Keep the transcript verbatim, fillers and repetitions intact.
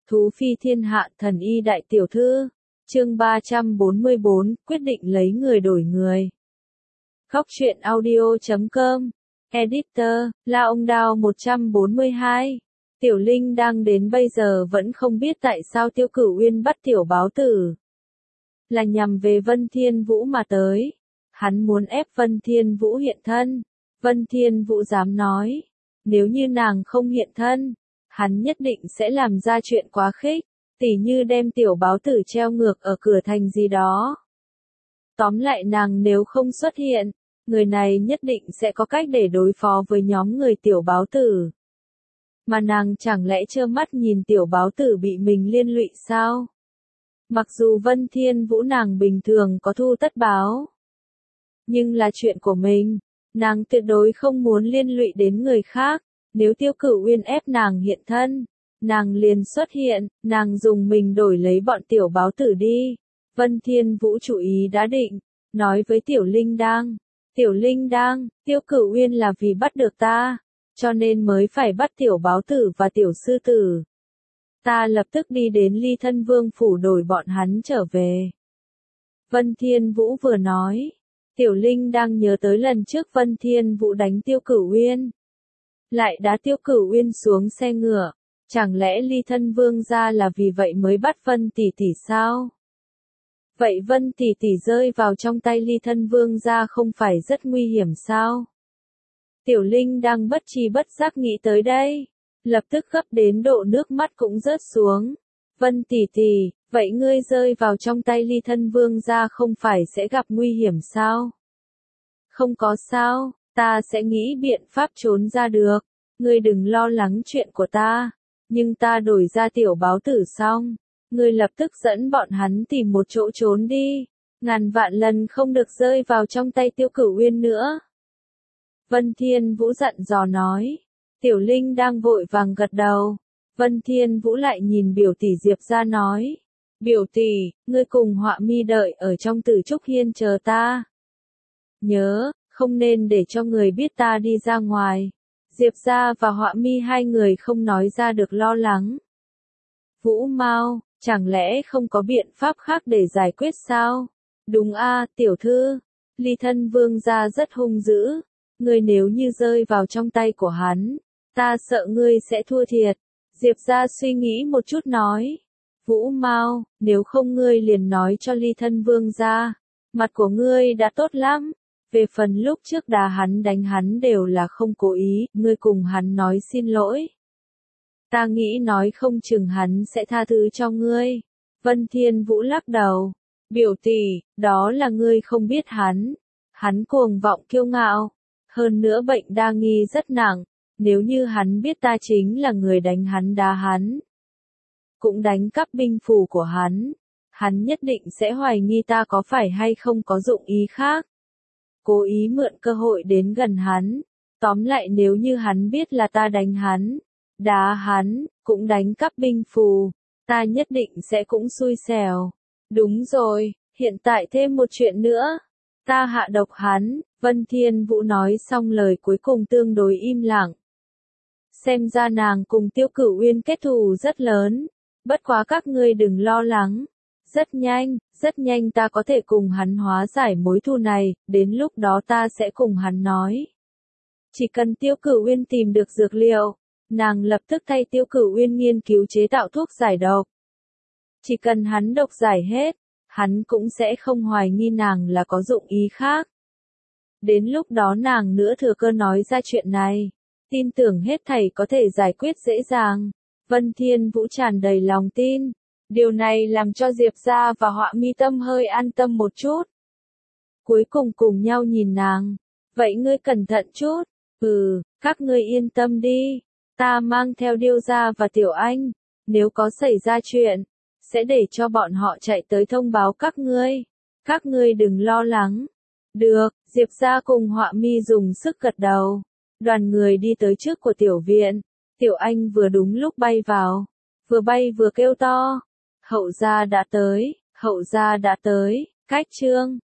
Thú phi thiên hạ thần y đại tiểu thư. Chương ba trăm bốn mươi bốn, quyết định lấy người đổi người. Góc truyện audio chấm com. Editor, La Ông Đao một trăm bốn mươi hai. Tiểu Linh đang đến bây giờ vẫn không biết tại sao Tiêu Cửu Uyên bắt tiểu báo tử. Là nhằm về Vân Thiên Vũ mà tới. Hắn muốn ép Vân Thiên Vũ hiện thân. Vân Thiên Vũ dám nói. Nếu như nàng không hiện thân, hắn nhất định sẽ làm ra chuyện quá khích, tỉ như đem tiểu báo tử treo ngược ở cửa thành gì đó. Tóm lại nàng nếu không xuất hiện, người này nhất định sẽ có cách để đối phó với nhóm người tiểu báo tử. Mà nàng chẳng lẽ trơ mắt nhìn tiểu báo tử bị mình liên lụy sao? Mặc dù Vân Thiên Vũ nàng bình thường có thu tất báo, nhưng là chuyện của mình, nàng tuyệt đối không muốn liên lụy đến người khác. Nếu Tiêu Cửu Uyên ép nàng hiện thân, nàng liền xuất hiện, nàng dùng mình đổi lấy bọn tiểu báo tử đi. Vân Thiên Vũ chủ ý đã định, nói với Tiểu Linh Đang, Tiểu Linh Đang, Tiêu Cửu Uyên là vì bắt được ta, cho nên mới phải bắt tiểu báo tử và tiểu sư tử. Ta lập tức đi đến Ly Thân Vương phủ đổi bọn hắn trở về. Vân Thiên Vũ vừa nói, Tiểu Linh đang nhớ tới lần trước Vân Thiên Vũ đánh Tiêu Cửu Uyên, lại đá Tiêu Cửu Uyên xuống xe ngựa. Chẳng lẽ Ly Thân Vương gia là vì vậy mới bắt Vân tỷ tỷ sao? Vậy Vân tỷ tỷ rơi vào trong tay Ly Thân Vương gia không phải rất nguy hiểm sao? Tiểu Linh đang bất tri bất giác nghĩ tới đây, lập tức gấp đến độ nước mắt cũng rớt xuống. Vân tỷ tỷ, vậy ngươi rơi vào trong tay Ly Thân Vương gia không phải sẽ gặp nguy hiểm sao? Không có sao, ta sẽ nghĩ biện pháp trốn ra được. Ngươi đừng lo lắng chuyện của ta. Nhưng ta đổi ra tiểu báo tử xong, ngươi lập tức dẫn bọn hắn tìm một chỗ trốn đi. Ngàn vạn lần không được rơi vào trong tay Tiêu Cửu Uyên nữa. Vân Thiên Vũ dặn dò nói. Tiểu Linh đang vội vàng gật đầu. Vân Thiên Vũ lại nhìn biểu tỷ Diệp ra nói. Biểu tỷ, ngươi cùng Họa Mi đợi ở trong Tử Trúc Hiên chờ ta. Nhớ, không nên để cho người biết ta đi ra ngoài. Diệp gia và Họa Mi hai người không nói ra được lo lắng. Vũ Mao, chẳng lẽ không có biện pháp khác để giải quyết sao? Đúng a, tiểu thư. Ly Thân Vương gia rất hung dữ. Ngươi nếu như rơi vào trong tay của hắn, ta sợ ngươi sẽ thua thiệt. Diệp gia suy nghĩ một chút nói. Vũ Mao, nếu không ngươi liền nói cho Ly Thân Vương gia. Mặt của ngươi đã tốt lắm. Về phần lúc trước đá hắn đánh hắn đều là không cố ý, ngươi cùng hắn nói xin lỗi. Ta nghĩ nói không chừng hắn sẽ tha thứ cho ngươi. Vân Thiên Vũ lắc đầu. Biểu tỷ, đó là ngươi không biết hắn. Hắn cuồng vọng kiêu ngạo. Hơn nữa bệnh đa nghi rất nặng. Nếu như hắn biết ta chính là người đánh hắn đá hắn, cũng đánh cắp binh phù của hắn, hắn nhất định sẽ hoài nghi ta có phải hay không có dụng ý khác. Cố ý mượn cơ hội đến gần hắn. Tóm lại nếu như hắn biết là ta đánh hắn, đá hắn, cũng đánh cắp binh phù, ta nhất định sẽ cũng xui xẻo. Đúng rồi, hiện tại thêm một chuyện nữa. Ta hạ độc hắn. Vân Thiên Vũ nói xong lời cuối cùng tương đối im lặng. Xem ra nàng cùng Tiêu Cửu Uyên kết thù rất lớn. Bất quá các ngươi đừng lo lắng. Rất nhanh, rất nhanh ta có thể cùng hắn hóa giải mối thù này, đến lúc đó ta sẽ cùng hắn nói. Chỉ cần Tiêu Cửu Uyên tìm được dược liệu, nàng lập tức thay Tiêu Cửu Uyên nghiên cứu chế tạo thuốc giải độc. Chỉ cần hắn độc giải hết, hắn cũng sẽ không hoài nghi nàng là có dụng ý khác. Đến lúc đó nàng nữa thừa cơ nói ra chuyện này, tin tưởng hết thảy có thể giải quyết dễ dàng. Vân Thiên Vũ tràn đầy lòng tin. Điều này làm cho Diệp gia và Họa Mi tâm hơi an tâm một chút. Cuối cùng cùng nhau nhìn nàng. Vậy ngươi cẩn thận chút. Ừ, các ngươi yên tâm đi. Ta mang theo Điêu gia và Tiểu Anh. Nếu có xảy ra chuyện, sẽ để cho bọn họ chạy tới thông báo các ngươi. Các ngươi đừng lo lắng. Được, Diệp gia cùng Họa Mi dùng sức gật đầu. Đoàn người đi tới trước của tiểu viện. Tiểu Anh vừa đúng lúc bay vào. Vừa bay vừa kêu to. Hậu gia đã tới, hậu gia đã tới. Cách chương